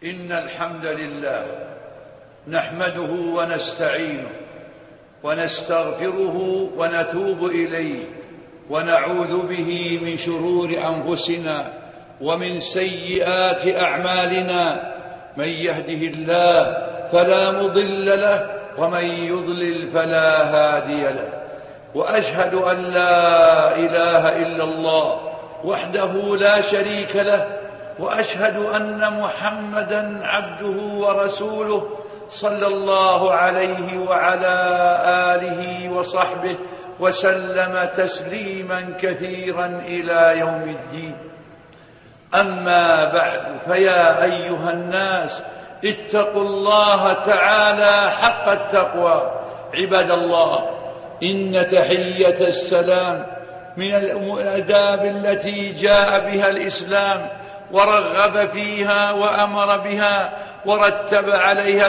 إن الحمد لله نحمده ونستعينه ونستغفره ونتوب إليه ونعوذ به من شرور أنفسنا ومن سيئات أعمالنا. من يهده الله فلا مضل له ومن يضلل فلا هادي له. وأشهد أن لا إله إلا الله وحده لا شريك له، وأشهد أن محمدًا عبده ورسوله صلى الله عليه وعلى آله وصحبه وسلم تسليمًا كثيرًا إلى يوم الدين. أما بعد، فيا أيها الناس اتقوا الله تعالى حق التقوى. عباد الله، إن تحية السلام من الآداب التي جاء بها الإسلام ورغب فيها وأمر بها ورتب عليها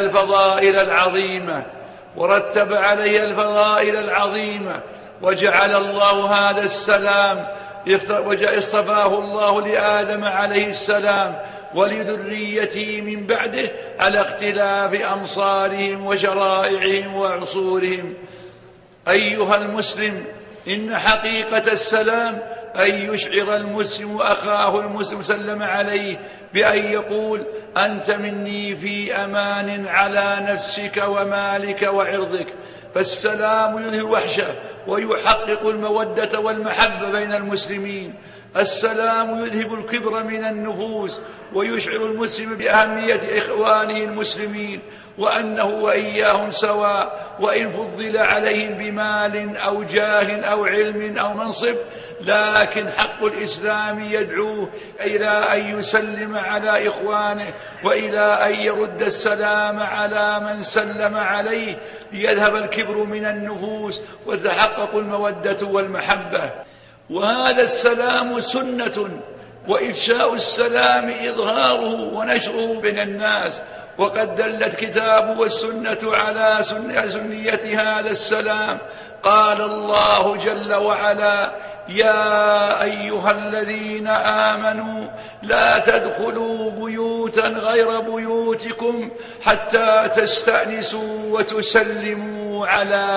الفضائل العظيمة وجعل الله هذا السلام اصطفاه الله لآدم عليه السلام ولذريته من بعده على اختلاف أمصارهم وشرائعهم وعصورهم. أيها المسلم، إن حقيقة السلام أن يشعر المسلم أخاه المسلم سلم عليه بأن يقول: أنت مني في أمان على نفسك ومالك وعرضك. فالسلام يذهب الوحشة ويحقق المودة والمحبة بين المسلمين. السلام يذهب الكبر من النفوس ويشعر المسلم بأهمية إخوانه المسلمين وأنه وإياهم سواء، وإن فضل عليهم بمال أو جاه أو علم أو منصب، لكن حق الإسلام يدعوه إلى أن يسلم على إخوانه وإلى أن يرد السلام على من سلم عليه ليذهب الكبر من النفوس وتحقق المودة والمحبة. وهذا السلام سنة، وإفشاء السلام إظهاره ونشره بين الناس. وقد دلت كتاب والسنة على سنية هذا السلام. قال الله جل وعلا: يا أيها الذين آمنوا لا تدخلوا بيوتا غير بيوتكم حتى تستأنسوا وتسلموا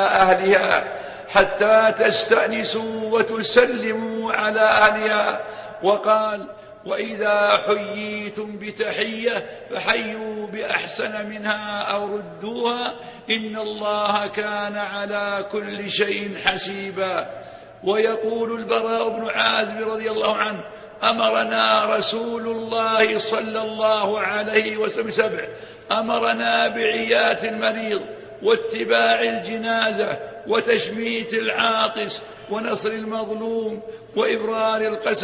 على أهلها. وقال: وإذا حييتم بتحية فحيوا بأحسن منها أو ردوها إن الله كان على كل شيء حسيبا. ويقول البراء بن عازب رضي الله عنه: أمرنا رسول الله صلى الله عليه وسلم 7: أمرنا بعيات المريض واتباع الجنازة وتشميت العاطس ونصر المظلوم وإبرار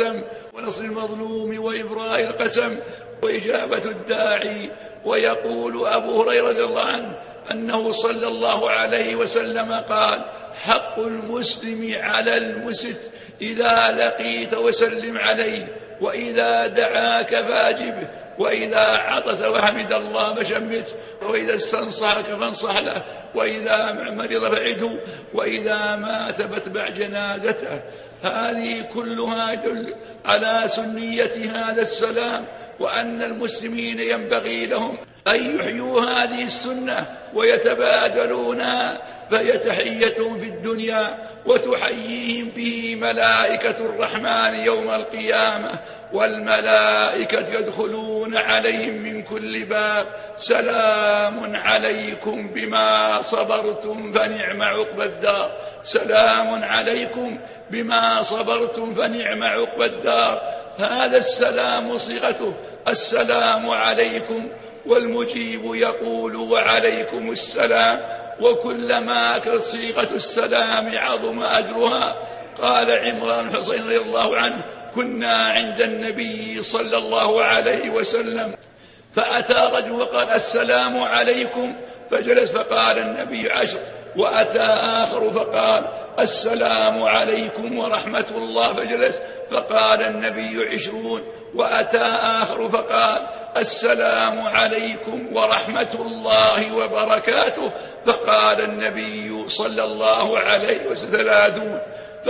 القسم وإجابة الداعي. ويقول أبو هريرة رضي الله عنه أنه صلى الله عليه وسلم قال: حق المسلم على المسلم إذا لقيت وسلم عليه، وإذا دعاك فأجبه، وإذا عطس وحمد الله فشمته، وإذا استنصحك فانصح له، وإذا مرض فعده، وإذا مات فاتبع جنازته. هذه كلها يدل على سنية هذا السلام، وأن المسلمين ينبغي لهم أن يحيوا هذه السنة ويتبادلونها، فهي تحيتهم في الدنيا وتحييهم به ملائكة الرحمن يوم القيامة، والملائكة يدخلون عليهم من كل باب: سلام عليكم بما صبرتم فنعم عقبى الدار. سلام عليكم بما صبرتم فنعم عقبى الدار. هذا السلام صيغته السلام عليكم، والمجيب يقول: وعليكم السلام. وكلما كانت صيغة السلام عظم أجرها. قال عمران بن حصين رضي الله عنه: كنا عند النبي صلى الله عليه وسلم فأتى رجل وقال: السلام عليكم، فجلس فقال النبي 10. وأتى آخر فقال: السلام عليكم ورحمة الله، فجلس فقال النبي 20. وأتى آخر فقال: السلام عليكم ورحمة الله وبركاته، فقال النبي صلى الله عليه وسلم 30.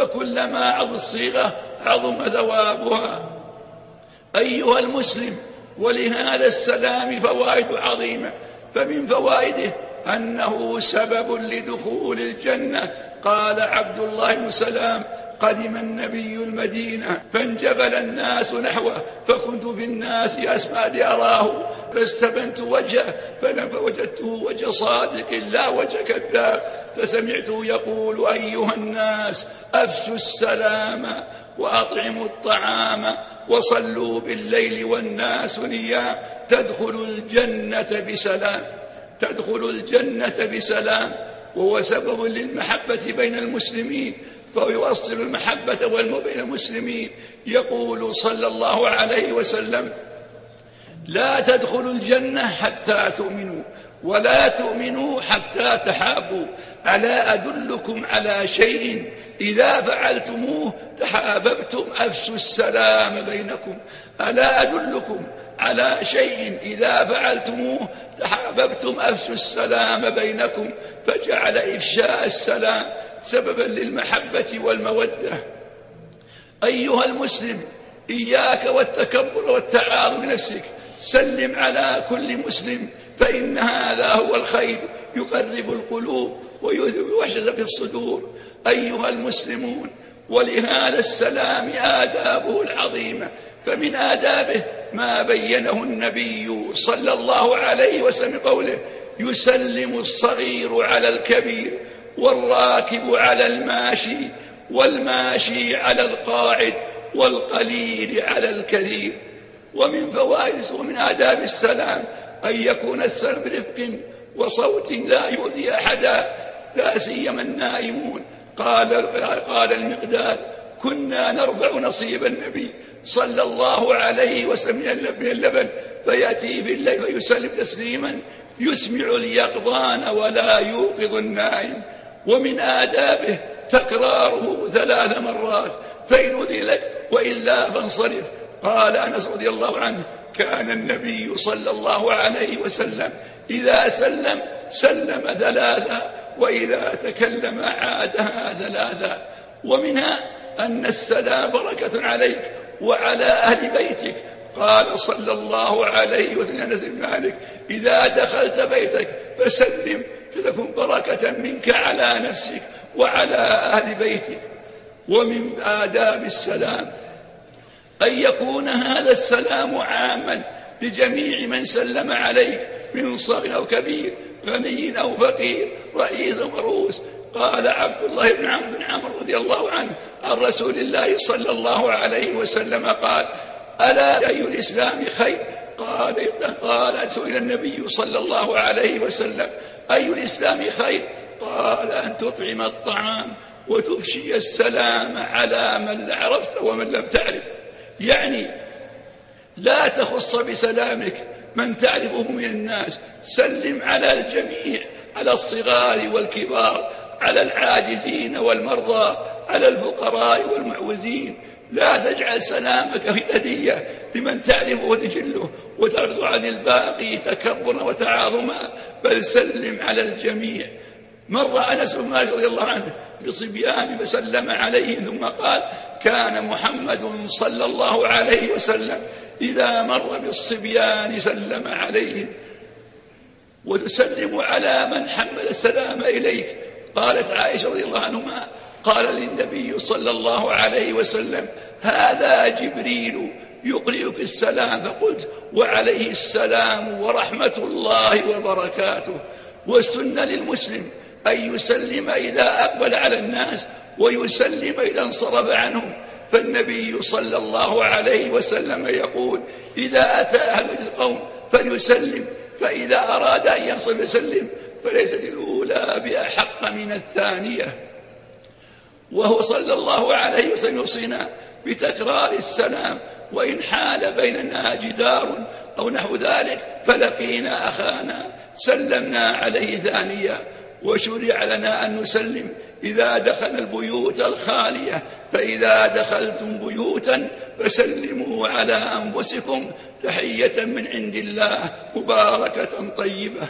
فكلما عظم الصيغة عظم ثوابها. أيها المسلم، ولهذا السلام فوائد عظيمة، فمن فوائده أنه سبب لدخول الجنة. قال عبد الله بن سلام: قدم النبي المدينة فانجبل الناس نحوه، فكنت في الناس أسمع لأراه، فاستبنت وجهه فلم فوجدته وجه صادق لا وجه كذاب، فسمعته يقول: أيها الناس أفشوا السلام وأطعموا الطعام وصلوا بالليل والناس نيام تدخلوا الجنة بسلام. تدخل الجنة بسلام، وهو سبب للمحبة بين المسلمين، فيوصل المحبة بين المسلمين. يقول صلى الله عليه وسلم: لا تدخلوا الجنة حتى تؤمنوا، ولا تؤمنوا حتى تحابوا. ألا أدلكم على شيء إذا فعلتموه تحاببتم؟ أفشوا السلام بينكم. ألا أدلكم على شيء إذا فعلتموه تحاببتم؟ أفشوا السلام بينكم. فجعل إفشاء السلام سببا للمحبة والمودة. أيها المسلم، إياك والتكبر والتعاظم بنفسك، سلم على كل مسلم، فإن هذا هو الخير، يقرب القلوب ويذهب الوحشة في الصدور. أيها المسلمون، ولهذا السلام آدابه العظيمة، فمن آدابه ما بينه النبي صلى الله عليه وسلم قوله: يسلم الصغير على الكبير، والراكب على الماشي، والماشي على القاعد، والقليل على الكثير. ومن فوائد ومن آداب السلام أن يكون السلام برفق وصوت لا يؤذي أحدا، لا سيما النائمون. قال المقداد: كنا نرفع نصيب النبي صلى الله عليه وسلم من اللبن، فيأتي في الليل فيسلم تسليما يسمع اليقظان ولا يوقظ النائم. ومن آدابه تكراره 3 مرات، فإن أذن لك، وإلا فانصرف. قال أنس رضي الله عنه: كان النبي صلى الله عليه وسلم إذا سلم 3، وإذا تكلم عادها 3. ومنها أن السلام بركة عليك وعلى أهل بيتك. قال صلى الله عليه وسلم أنس بن مالك: إذا دخلت بيتك فسلم، فتكون بركة منك على نفسك وعلى أهل بيتك. ومن آداب السلام أن يكون هذا السلام عاما لجميع من سلم عليك، من صغير أو كبير، غني أو فقير، رئيس أو مرؤوس. قال عبد الله بن عمرو رضي الله عنه عن رسول الله صلى الله عليه وسلم قال: ألا أي الإسلام خير؟ قال سئل النبي صلى الله عليه وسلم: أي الإسلام خير؟ قال: أن تطعم الطعام وتفشي السلام على من عرفت ومن لم تعرف. يعني لا تخص بسلامك من تعرفه من الناس، سلم على الجميع، على الصغار والكبار، على العاجزين والمرضى، على الفقراء والمعوزين. لا تجعل سلامك في هدية لمن تعرفه وتجله وتعرض عن الباقي تكبرا وتعاظما، بل سلم على الجميع. مر أنس بن مالك رضي الله عنه بصبيان فسلم عليهم، ثم قال: كان محمد صلى الله عليه وسلم إذا مر بالصبيان سلم عليهم. وتسلم على من حمل السلام إليك. قالت عائشة رضي الله عنهما: قال للنبي صلى الله عليه وسلم: هذا جبريل يقرئك السلام، فقلت: وعليه السلام ورحمة الله وبركاته. والسنة للمسلم أن يسلم إذا أقبل على الناس، ويسلم إذا انصرف عنهم. فالنبي صلى الله عليه وسلم يقول: إذا أتى أهل القوم فليسلم، فإذا أراد أن ينصرف يسلم، فليست الأولى بأحق من الثانية. وهو صلى الله عليه وسلم يوصينا بتكرار السلام، وإن حال بيننا جدار أو نحو ذلك فلقينا أخانا سلمنا عليه ثانية. وشرع لنا أن نسلم إذا دخل البيوت الخالية، فإذا دخلتم بيوتا فسلموا على أنفسكم تحية من عند الله مباركة طيبة.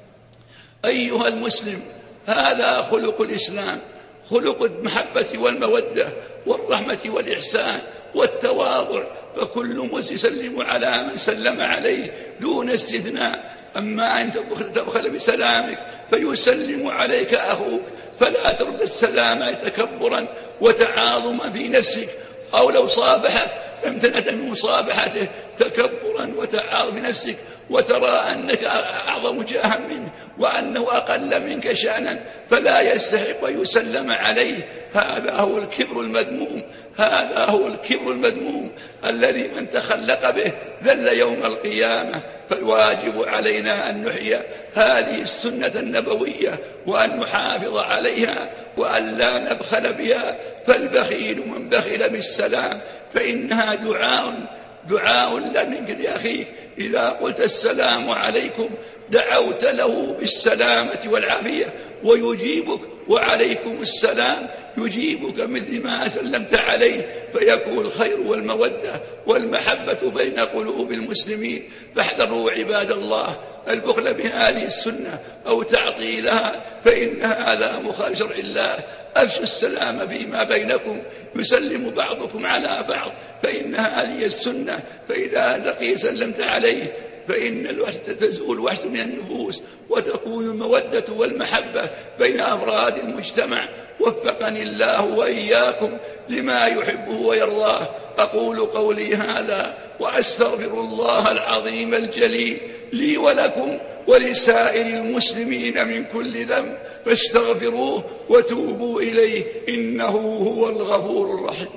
أيها المسلم، هذا خلق الإسلام، خلق المحبة والمودة والرحمة والإحسان والتواضع فكل مسلم يسلم على من سلم عليه دون استثناء. أما أن تبخل بسلامك فيسلم عليك أخوك فلا ترد السلام تكبرا وتعاظما في نفسك، أو لو صافحك لم تنت من مصافحته تكبرا وتعاظم في نفسك وترى أنك أعظم جاها منه وأنه أقل منك شأنا فلا يستحق أن يسلم عليه. هذا هو الكبر المذموم، هذا هو الكبر المذموم الذي من تخلق به ذل يوم القيامة. فالواجب علينا أن نحيي هذه السنة النبوية وأن نحافظ عليها وأن لا نبخل بها. فالبخيل من بخل بالسلام فإنها دعاء منك لأخيك. إذا قلت السلام عليكم دعوت له بالسلامة والعافية ويجيبك، وعليكم السلام يجيبك مثل ما سلمت عليه، فيكون الخير والمودة والمحبة بين قلوب المسلمين. فاحذروا عباد الله البخل بهذه السنة أو تعطيلها، فإن هذا مخالف شرع الله. أفشوا السلام فيما بينكم، يسلم بعضكم على بعض، فإن هذه السنة. فإذا لقي سلمت عليه فإن الوحدة تزول الوحدة من النفوس وتكون المودة والمحبة بين أفراد المجتمع. وفقني الله وإياكم لما يحبه ويرضاه. أقول قولي هذا وأستغفر الله العظيم الجليل لي ولكم ولسائر المسلمين من كل ذنب، فاستغفروه وتوبوا إليه إنه هو الغفور الرحيم.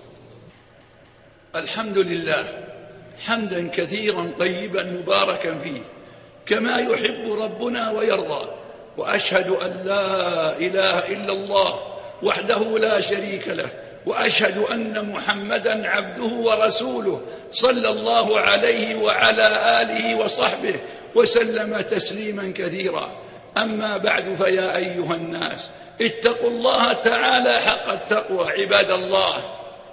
الحمد لله حمدا كثيرا طيبا مباركا فيه كما يحب ربنا ويرضى. وأشهد أن لا إله إلا الله وحده لا شريك له، وأشهد أن محمدا عبده ورسوله صلى الله عليه وعلى آله وصحبه وسلم تسليما كثيرا. أما بعد، فيا أيها الناس اتقوا الله تعالى حق التقوى. عباد الله،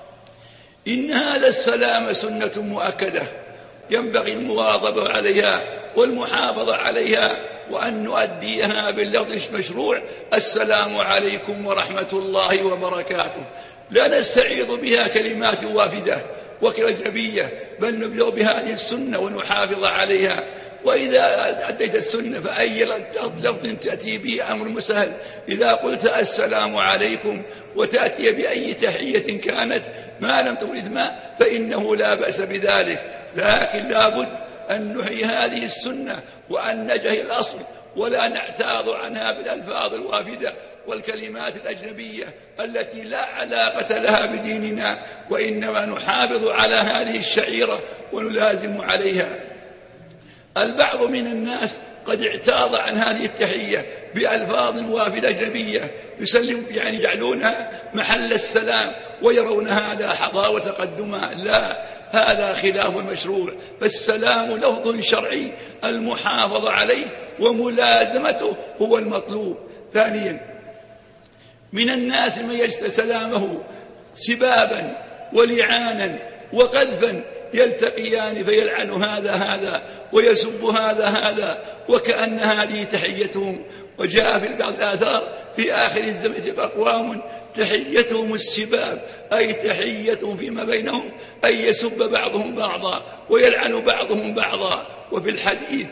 إن هذا السلام سنة مؤكدة ينبغي المواظبة عليها والمحافظة عليها، وأن نؤديها باللفظ المشروع: السلام عليكم ورحمة الله وبركاته. لا نستعيض بها كلمات وافدة وأجنبية، بل نبدأ بهذه السنة ونحافظ عليها. وإذا أديت السنة فأي لفظ تأتي به أمر مسهل. إذا قلت السلام عليكم وتأتي بأي تحية كانت ما لم تكن إثما فإنه لا بأس بذلك، لكن لابد أن نحيي هذه السنة وأن نجهل الأصل ولا نعتاض عنها بالألفاظ الوافدة والكلمات الأجنبية التي لا علاقة لها بديننا، وإنما نحافظ على هذه الشعيرة ونلازم عليها. البعض من الناس قد اعتاض عن هذه التحية بألفاظ وافدة أجنبية يسلم، يعني يجعلونها محل السلام ويرون هذا حظاوة تقدما. لا، هذا خلاف المشروع. فالسلام لفظ شرعي المحافظة عليه وملازمته هو المطلوب. ثانيا، من الناس من يجد سلامه سبابا ولعانا وقذفا، يلتقيان فيلعن هذا ويسب هذا وكأن هذه تحيتهم. وجاء في بعض الآثار في آخر الزمن أقوام تحيتهم السباب، أي تحيتهم فيما بينهم أن يسب بعضهم بعضا ويلعن بعضهم بعضا. وفي الحديث: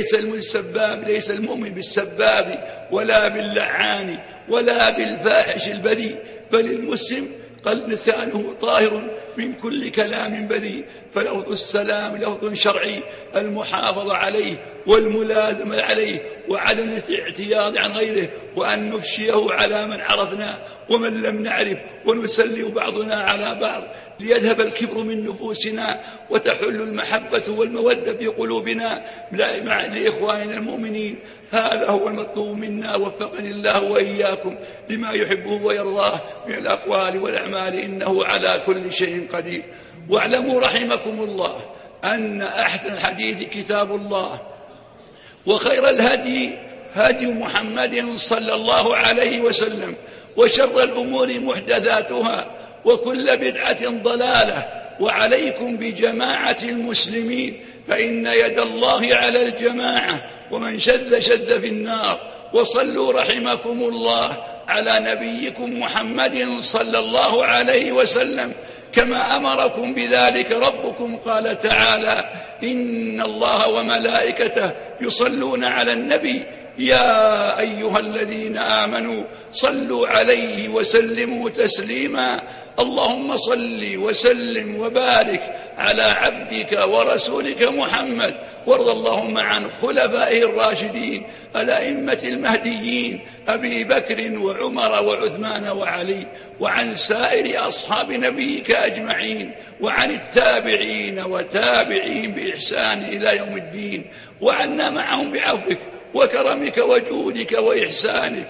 ليس المؤمن بالسباب ولا باللعان ولا بالفاحش البذيء، بل المسلم قل لسانه طاهر من كل كلام بذيء. فلفظ السلام لفظ شرعي المحافظة عليه والملازمة عليه وعدم الاعتياض عن غيره، وأن نفشيه على من عرفنا ومن لم نعرف، ونسلم بعضنا على بعض ليذهب الكبر من نفوسنا وتحل المحبة والمودة في قلوبنا مع لإخواننا المؤمنين. هذا هو المطلوب منا. وفقني الله وإياكم لما يحبه ويرضاه من الأقوال والأعمال، إنه على كل شيء قدير. واعلموا رحمكم الله أن أحسن الحديث كتاب الله، وخير الهدي هدي محمد صلى الله عليه وسلم، وشر الأمور محدثاتها، وكل بدعة ضلالة. وعليكم بجماعة المسلمين، فإن يد الله على الجماعة، ومن شذ في النار. وصلوا رحمكم الله على نبيكم محمد صلى الله عليه وسلم كما أمركم بذلك ربكم. قال تعالى: إن الله وملائكته يصلون على النبي يا أيها الذين آمنوا صلوا عليه وسلموا تسليما. اللهم صل وسلم وبارك على عبدك ورسولك محمد، وارض اللهم عن خلفائه الراشدين الأئمة المهديين أبي بكر وعمر وعثمان وعلي، وعن سائر أصحاب نبيك أجمعين، وعن التابعين وتابعين بإحسان إلى يوم الدين، وعنا معهم بعفوك وكرمك وجودك وإحسانك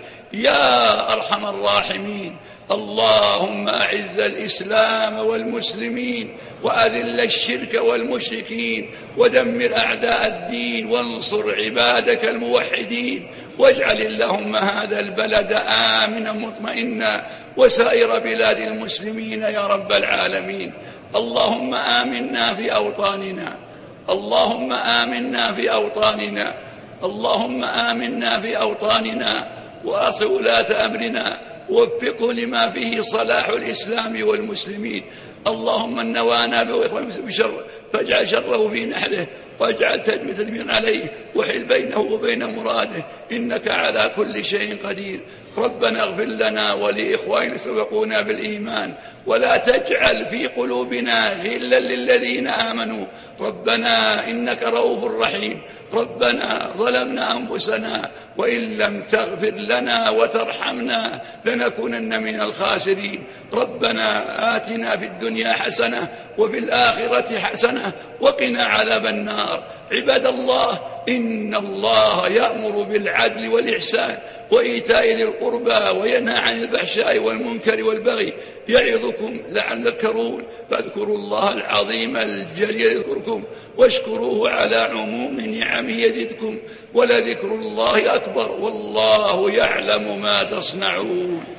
يا أرحم الراحمين. اللهم أعز الإسلام والمسلمين، وأذل الشرك والمشركين، ودمر أعداء الدين، وانصر عبادك الموحدين، واجعل اللهم هذا البلد آمنا مطمئنا، وسائر بلاد المسلمين يا رب العالمين. اللهم آمنا في أوطاننا، اللهم آمنا في أوطاننا، اللهم آمنا في أوطاننا، وأصل ولاة أمرنا، ووفقه لما فيه صلاح الإسلام والمسلمين. اللهم النوانا بشر فاجعل شره في نحره، واجعل تدميرا عليه، وحل بينه وبين مراده، إنك على كل شيء قدير. ربنا اغفر لنا ولإخواننا سبقونا بالإيمان، ولا تجعل في قلوبنا غلا للذين آمنوا. ربنا إنك رؤوف رحيم. ربنا ظلمنا أنفسنا، وإن لم تغفر لنا وترحمنا لنكونن من الخاسرين. ربنا آتنا في الدنيا حسنة وفي الآخرة حسنة وقنا عذاب النار. عباد الله، إن الله يأمر بالعدل والإحسان وإيتاء ذي القربى، وينهى عن الفحشاء والمنكر والبغي، يعظكم لعلكم تذكرون. فاذكروا الله العظيم الجليل يذكركم، واشكروه على عموم نعمه يزدكم، ولذكر الله أكبر، والله يعلم ما تصنعون.